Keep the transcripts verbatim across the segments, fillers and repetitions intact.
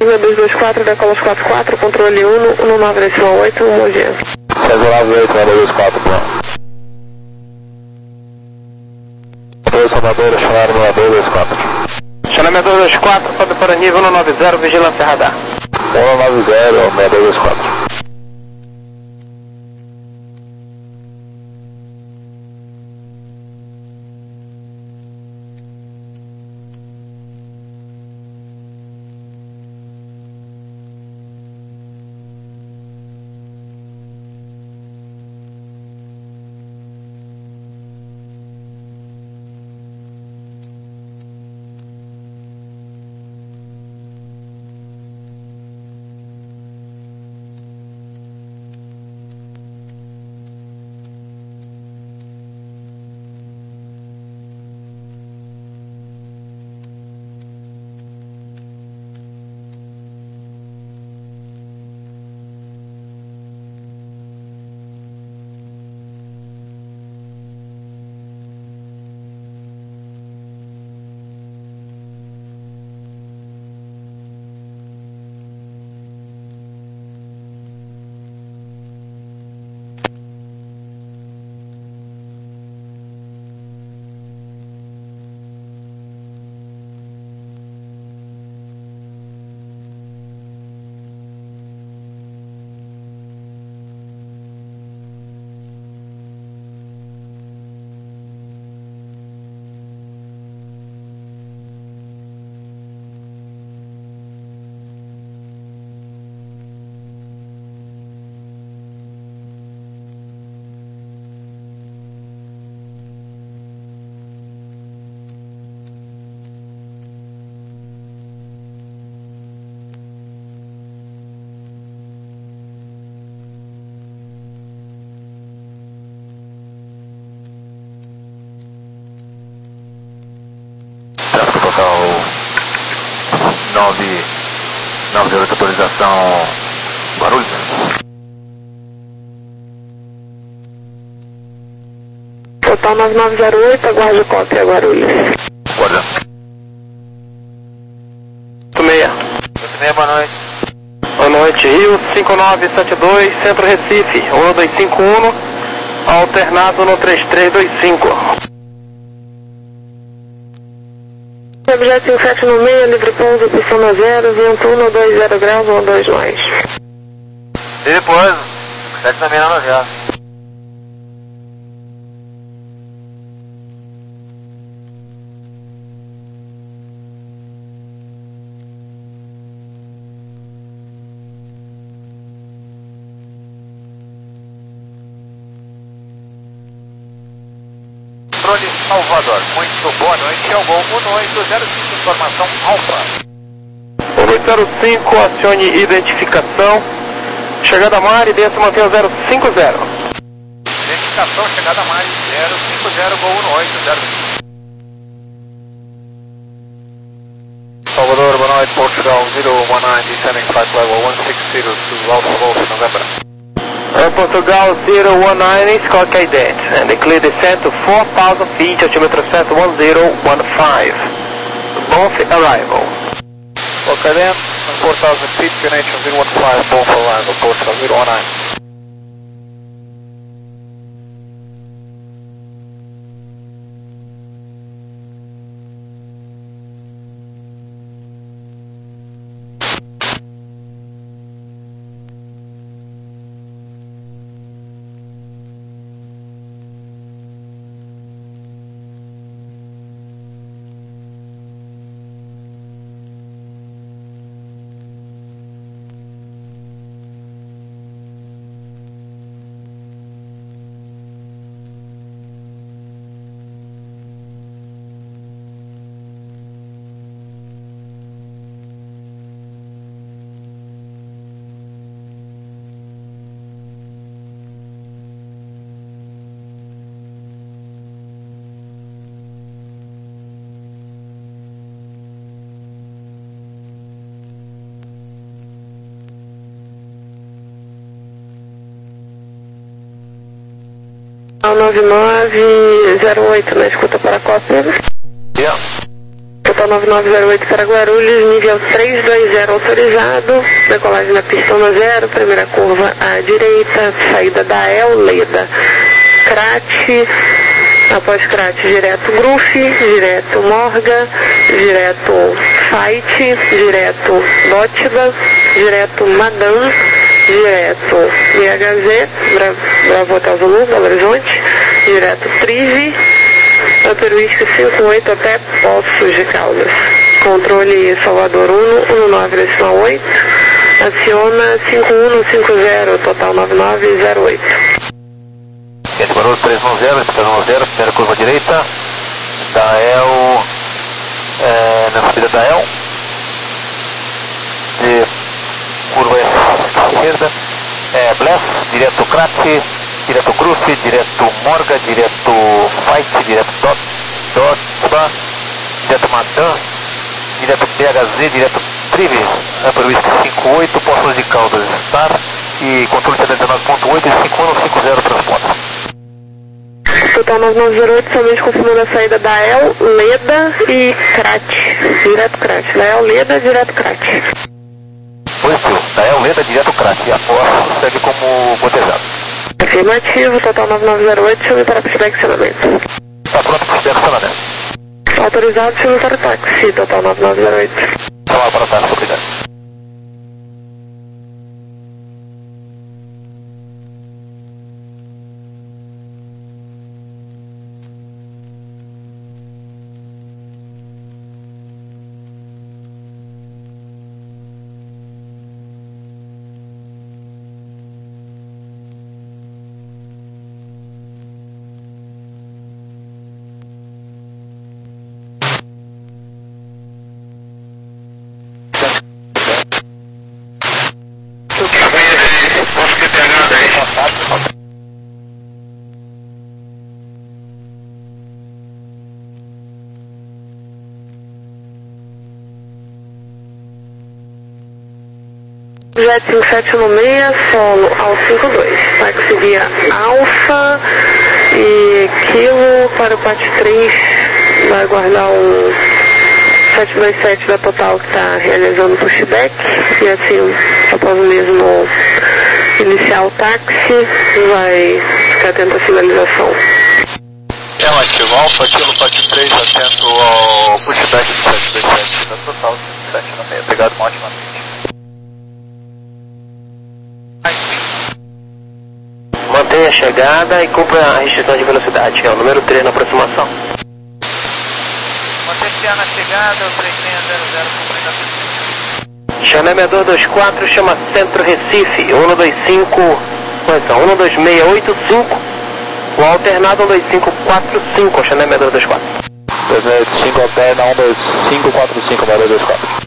dois dois quatro, Decolos quatro quatro, controle um, um nove oito, Mogi. César nove oito, dois dois quatro, pronto. dois Salvador, chamar no dois dois quatro. Chamamento dois dois quatro, sobe para nível um nove zero, vigilância radar. um nove zero, seis dois dois quatro. nove nove oito, autorização Guarulhos. Total nove nove zero oito, aguarde o cópia Guarulhos. Guarda. oito seis. oito seis, boa noite. Boa noite, Rio cinco nove sete dois, Centro Recife, um dois cinco um, alternado no três três dois cinco. Objeto cinco sete no meio, livre pouso, pistão zero, vento um dois zero graus, um dois mais. E depois, sete no meio, não já. Controle Salvador, muito boa noite, é o Gol um oito zero cinco, informação Alfa. um oito zero cinco, acione identificação, chegada a mar e desça mantenha zero cinco zero. Identificação, chegada a mar zero cinco zero, Gol um oito zero cinco. Salvador, boa noite, Portugal zero um nove, descending flight level one six zero to Alpha Golf, November. Uh, Portugal zero one nine, Scott Cadet, and declare descent to four thousand feet, altimeter set one zero one five. Both arrival. Okay then, four thousand feet, P N H zero one five, both arrival, Portugal zero one nine. nove nove zero oito na escuta para a cópia. Yeah. Total Total nove nove zero oito para Guarulhos, nível três dois zero autorizado, decolagem na pista um zero, primeira curva à direita, saída da El Leda, Crat, após Crat direto Gruff, direto Morga, direto Fight, direto Bótida, direto Madame, direto B H Z, Bra Bravo Hotel Zulu, Belo Horizonte, direto Trive, Aperuísca cinco oito até Poços de Caldas. Controle Salvador um, um nove decimal oito, aciona cinco um cinco zero, total nove nove zero oito. Quente Barulho três um zero, três um zero, primeira curva direita, da El, é, na subida da El, de curva esquerda, é, Bless, direto Crat, direto Gruff, direto Morga, direto Fight, direto Dot, Dotba, direto Madan, direto P H Z, direto Trive, Upper Whisky cinco oito, Poços de Caldas, Star e controle setenta e nove ponto oito e cinco um cinco zero transporta. Total nove nove zero oito, somente confirmando a saída da El, Leda e Crat, direto Crat, da El Leda, direto Crat. Positivo, da El Leda, direto Crat, e a Poços segue como botejado. Afirmativo, total nove nove zero oito, chame para pista de acionamento. Está pronto para o acionamento. Autorizado, chame para táxi, total nove nove zero oito. Chamar para o táxi, obrigado. Jet cinco sete um seis, solo ao cinco dois, táxi via Alfa e Kilo para o Pat três, vai aguardar o sete dois sete da Total que está realizando pushback e assim, após o mesmo iniciar o táxi, vai ficar atento à sinalização. É um ativo, Alfa, Kilo, Pat três, atento ao pushback do sete dois sete da Total, sete no meio, obrigado, uma ótima noite. Mantenha a chegada e cumpra a restrição de velocidade, que é o número três na aproximação. Mantenha na chegada, o três seis zero zero, cumprindo a pista. Chaname dois dois quatro, chama Centro Recife, um dois cinco, correção, um dois seis oito cinco, o alternado um dois cinco quatro cinco, Chaname dois dois quatro. dois seis oito cinco, alterna um dois cinco quatro cinco, dois dois quatro.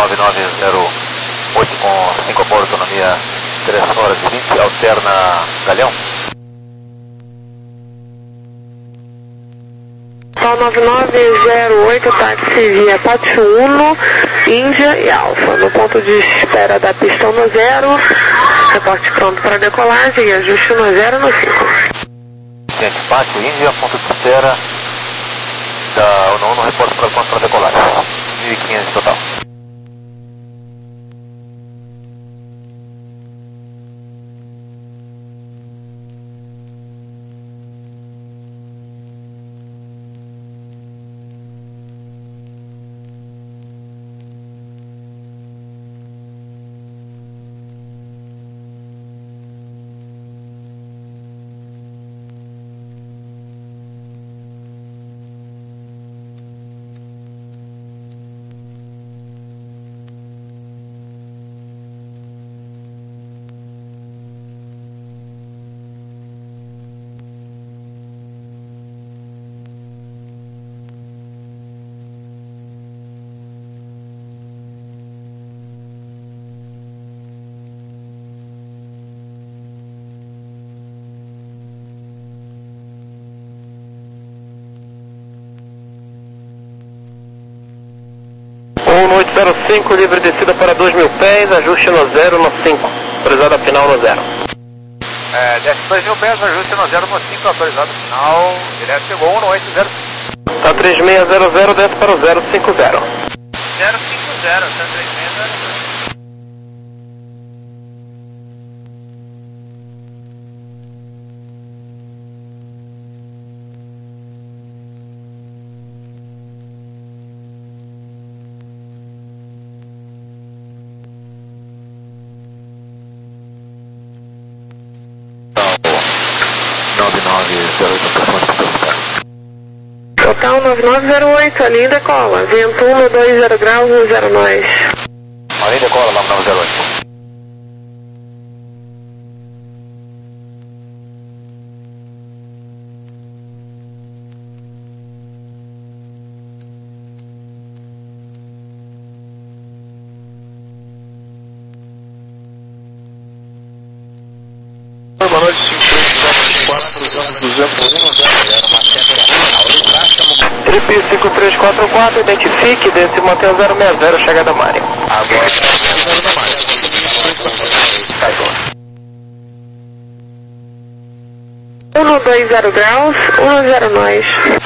nove nove zero oito com cinco a bordo, autonomia três horas e vinte, alterna Galeão. Tal nove nove zero oito, táxi via Pátio Uno, Índia e Alfa. No ponto de espera da pista no zero, reporte pronto para decolagem e ajuste no zero no cinco. Gente, Pátio Índia, ponto de espera da Uno Uno, reporte para pronto para decolagem. mil e quinhentos total. um oito zero cinco, livre descida para dois mil pés, ajuste no zero no cinco, autorizada final no zero. É, desce dois mil pés, ajuste no zero no cinco, autorizado final, direto chegou um oito zero cinco. Tá três seis zero zero, desce para o zero cinco zero. zero cinco zero, tá três seis zero zero. nove nove zero oito, Total nove nove zero oito, a linha decola, vento um dois zero graus no zero nós. a linha decola, nove nove zero oito. Boa noite, cinco três quatro, Trip cinco três quatro quatro, identifique, desce e mantém o zero seis zero, chegada Mari. Agora zero da Mari. um dois zero graus, um zero nós.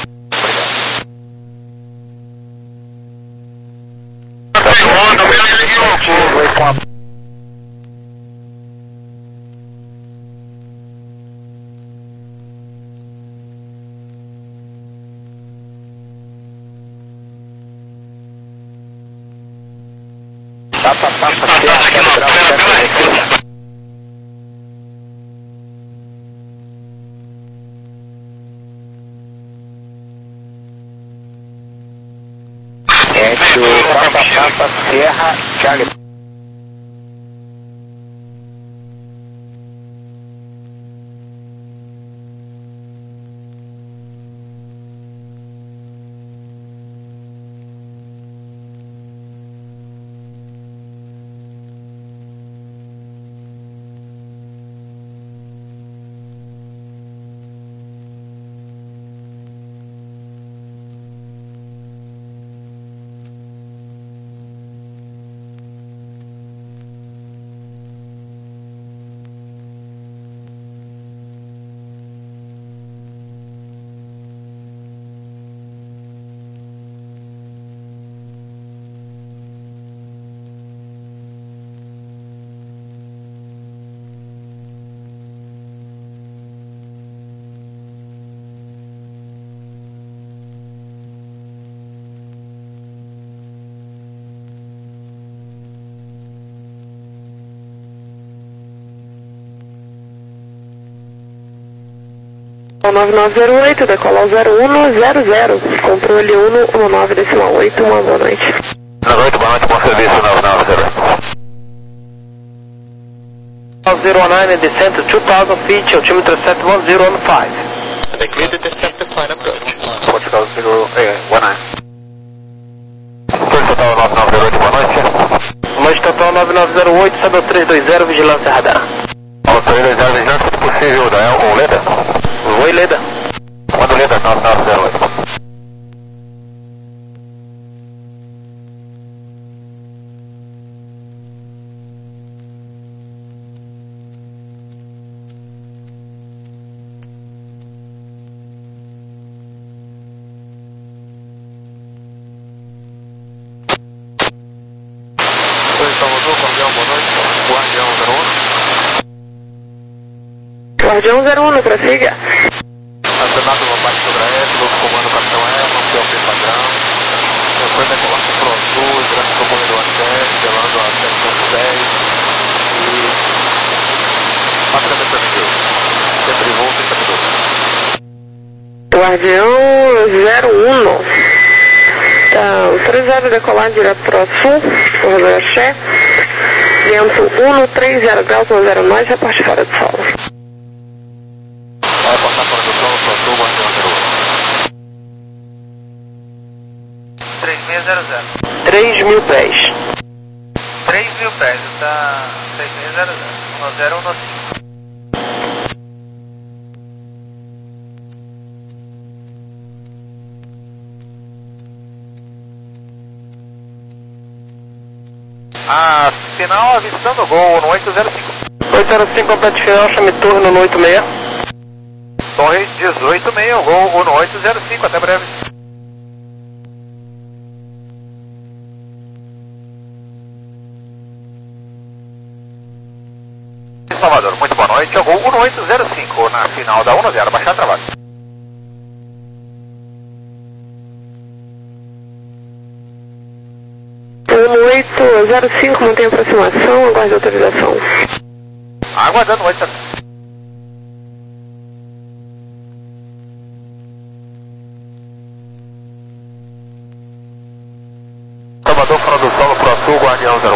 Tapa, tapa, terra, Echo, Papa, Papa, Sierra, Charlie. nove nove zero oito, decolar o zero um zero zero, controle um um nove decimal oito, uma boa noite. Boa noite, boa noite, bom serviço, nove nove zero oito. zero nove, descent to two thousand feet, altimeter set one zero one five. Declare the descent to fine approach. Portugal zero, eh, one nine. Total nove nove zero oito, boa noite. zero oito, sobe ao três dois zero, vigilância radar. Ao três dois zero, vigilância, se possível, Daniel, o Leda. Oi, Leda. Manda o Leda, nove nove zero oito. Guardião zero um, prossiga. Acionado no abaixo sobre a F, novo comando capitão E, manter o P padrão. Depois da colação pro sul, durante o corredor a sete, elevando a setecentos e dez. E... Patrícia permitiu. Sempre de volta e capitão. Guardião zero um. Tá, autorizado a decolar direto para o sul, corredor Axé. Vento um três zero graus, um zero nove, reporte fora de solo. Vai passar fora do solo, pro sul, guardião zero um. três seis zero zero. três mil pés. três mil pés, está três seis zero zero. um zero um cinco. Ah, final avistando o gol no oito zero cinco. oito zero cinco, complete final, chame turno no oito seis. Torre dezoito seis, o gol no oito zero cinco, até breve. Salvador, muito boa noite, o gol no oito zero cinco, na final da um zero, baixar trabalho. oito zero cinco, mantém aproximação, aguarde autorização. Aguardando oito zero cinco. Salvador, fora do solo, pro sul, guardião zero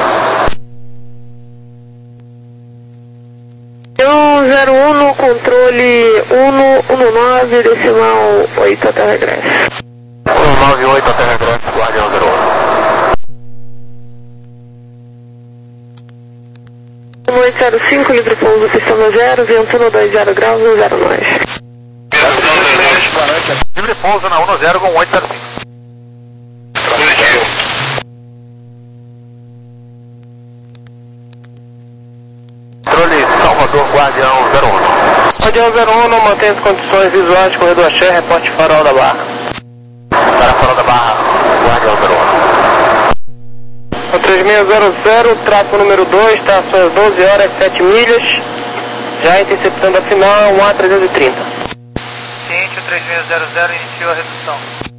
um. um zero um no controle um um nove, decimal oito até regresso. um nove oito até regresso, guardião zero um. oito zero cinco, livre pouso, pistão zero, vento um dois zero graus, um zero nove. Livre pouso na um zero com oito zero cinco. Controle Salvador, guardião zero um. Guardião zero um, não mantém as condições visuais, corredor Axé, reporte farol da barra. Para fora da barra, guardião zero um. O três seis zero zero, trato número dois, tá às suas doze horas, sete milhas, já interceptando a final, um A trezentos e trinta. Ciente, o três seis zero zero iniciou a redução.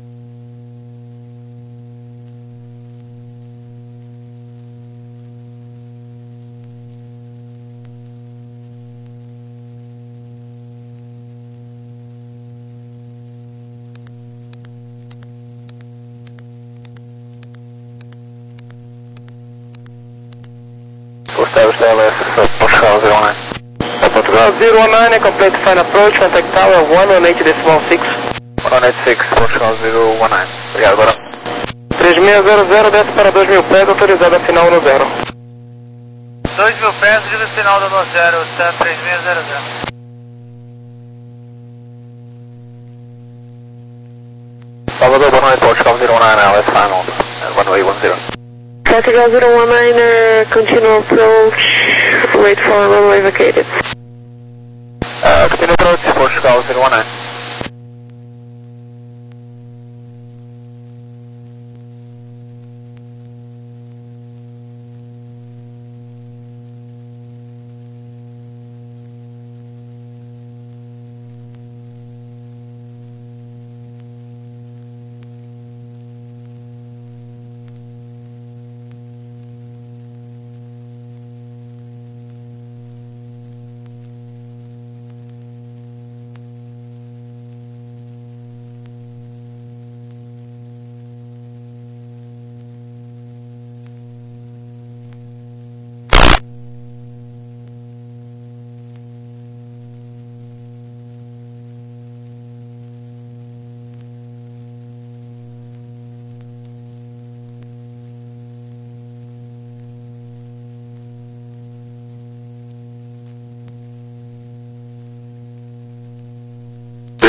Portugal zero um nove. Portugal zero one nine, complete final approach, contact tower one one eight decimal six. one eight six, Portugal zero one nine. Obrigado, agora. três seis zero zero, desce para dois mil pés, autorizado a final no zero. dois mil pés, livre final do no zero, está três seis zero zero. Salvador, boa noite, Portugal zero one nine, L S final, one way one zero. Portugal zero one nine, uh, continue approach, wait for runway vacated. Uh, continue approach, Portugal zero one nine.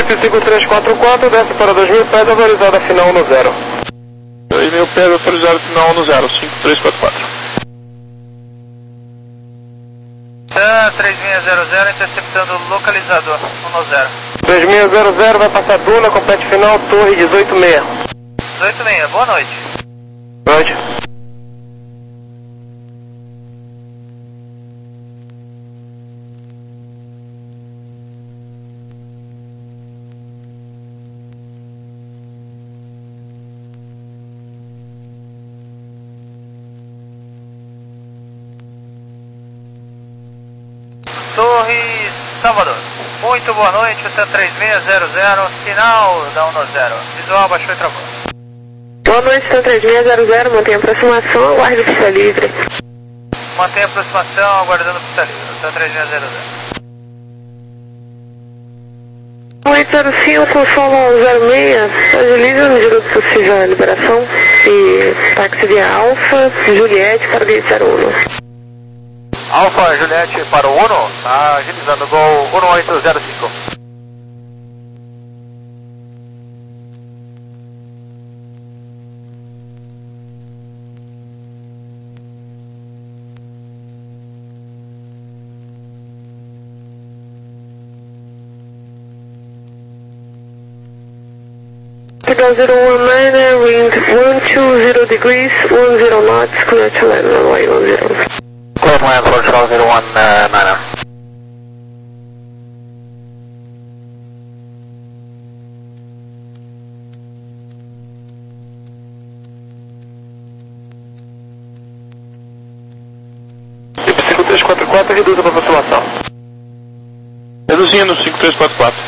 cinco três quatro quatro, desce para dois mil pés, autorizada final no zero. dois mil pés, autorizado final no zero, cinco três quatro quatro. Sam três seis zero zero, interceptando o localizador, um no zero. três seis zero zero, vai passar Duna, compete final, torre dezoito seis. dezoito seis, boa noite. Noite. Torre Salvador, muito boa noite, o Sam três seis zero zero, sinal da um no zero, visual baixou e travou. Boa noite, Sam três seis zero zero, mantenha aproximação, aguarde pista livre. Mantenha aproximação, aguardando pista livre, Sam três seis zero zero. oito zero cinco, solo zero seis, agilize a medida do possível a liberação e táxi via Alfa, Juliette para o gate zero um. Alfa Juliette para o Uno, tá agilizando, gol um oito zero cinco. zero one nine, wind one two zero degrees, one zero knots, clear to land runway one zero. Clear to land for Charles zero one nine. cinco três quatro quatro, reduza para aproximação. Reduzindo, cinco três quatro quatro.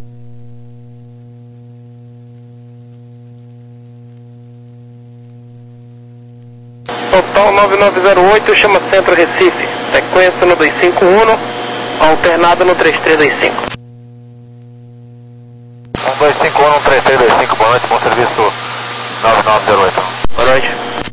Total nove nove zero oito, chama Centro Recife. Sequência no dois cinco um, alternada no três três dois cinco. um dois cinco um três três dois cinco, boa noite, bom serviço nove nove zero oito. Boa noite.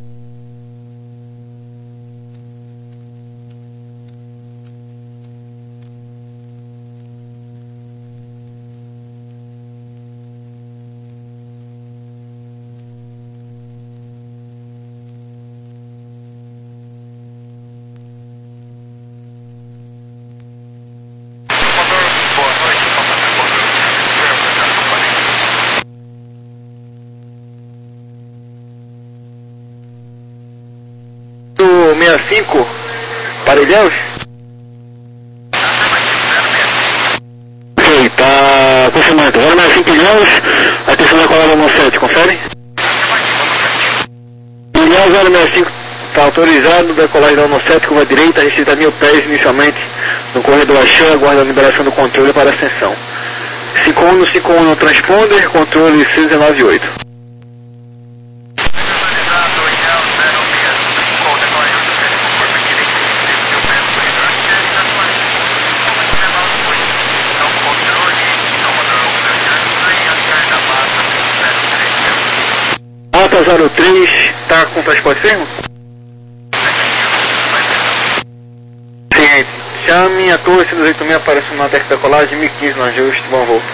sessenta e cinco, Parelheiros? Ok, tá confirmado. zero sessenta e cinco Ilhéus, atenção da colada no sete, confere? Ilhéus zero sessenta e cinco, tá autorizado, decolagem da sete, curva direita, restrita mil pés inicialmente no corredor Axan, aguarda a liberação do controle para ascensão. cinco um cinco um no transponder, controle C um nove oito. Alta zero três, tá com transporte firme? Sim, chame a torre C duzentos e oitenta e seis, aparece na década da colagem, mil e quinze no ajuste, bom voo.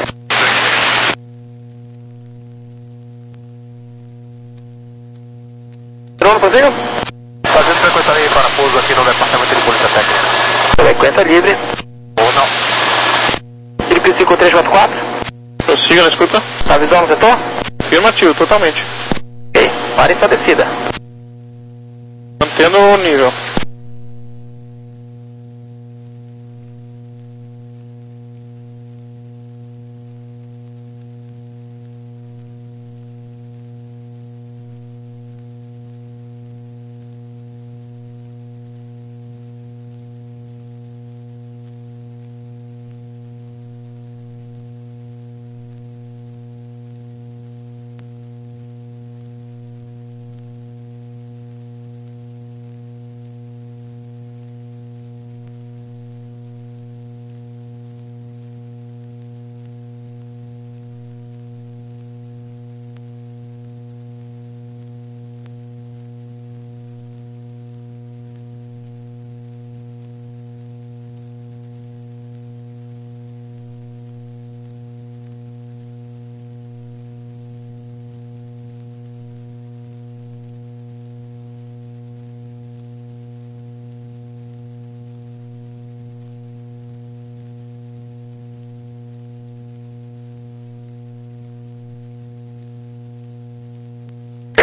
Drone fazendo? Fazendo frequência livre para pouso aqui no departamento de polícia técnica. Frequência livre. Ou não. Felipe cinco três quatro quatro. Prossiga na escuta. Tá visão no setor? Afirmativo, totalmente. Ok, pare sua descida. Mantendo o nível.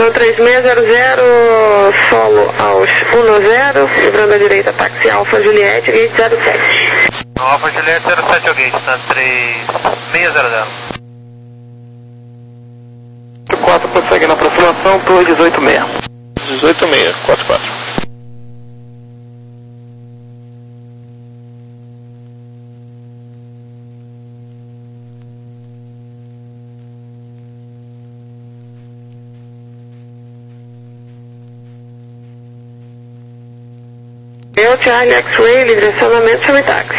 Então três seis zero zero, solo aos um zero, livrando a direita, táxi Alfa Juliette, gate zero sete. Alfa Juliette zero sete, o gate, tá três seis zero zero. quatro prossegue na aproximação, torre dezoito seis. dezoito seis, quatro quatro. Eu, Charlie X-Ray, direcionamento, chame táxi.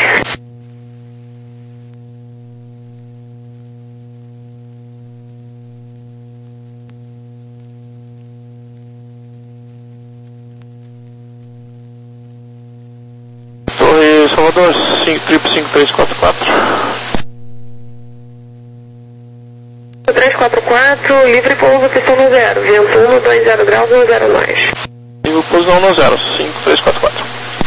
Torre Salvador, cinco cinco três quatro quatro. três quatro quatro, livre pouso, pistão no zero, vento um, dois zero graus, um zero nós. Livre pouso um zero, cinco três quatro quatro.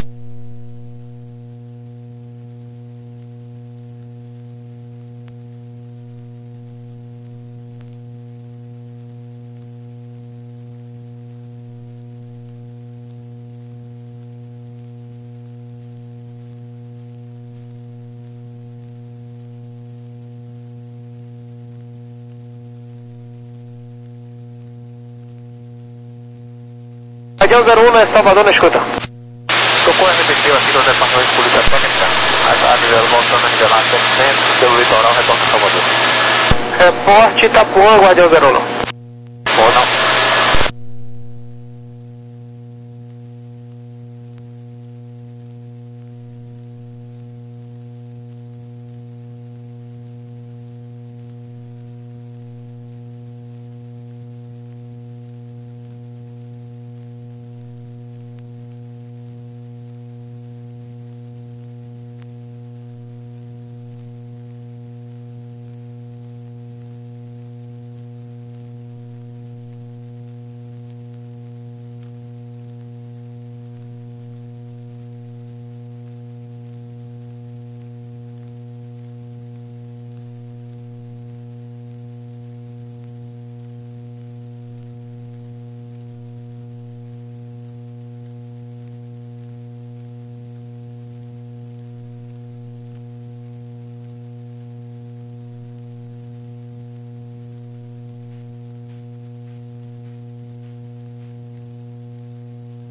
Radial zero um é Salvador, na escuta. Socorro R B T aqui do Departamento de Polícia Técnica, a nível voltando a nivelar cem por cento, pelo litoral, retorno de Salvador. Reporte Itapuã, Guardião zero um. Ou não.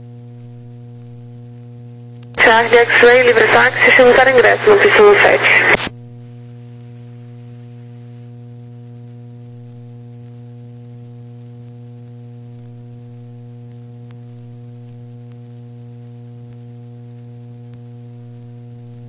Charlie X-Ray, livre táxi, simultâneo ingresso no pista sete.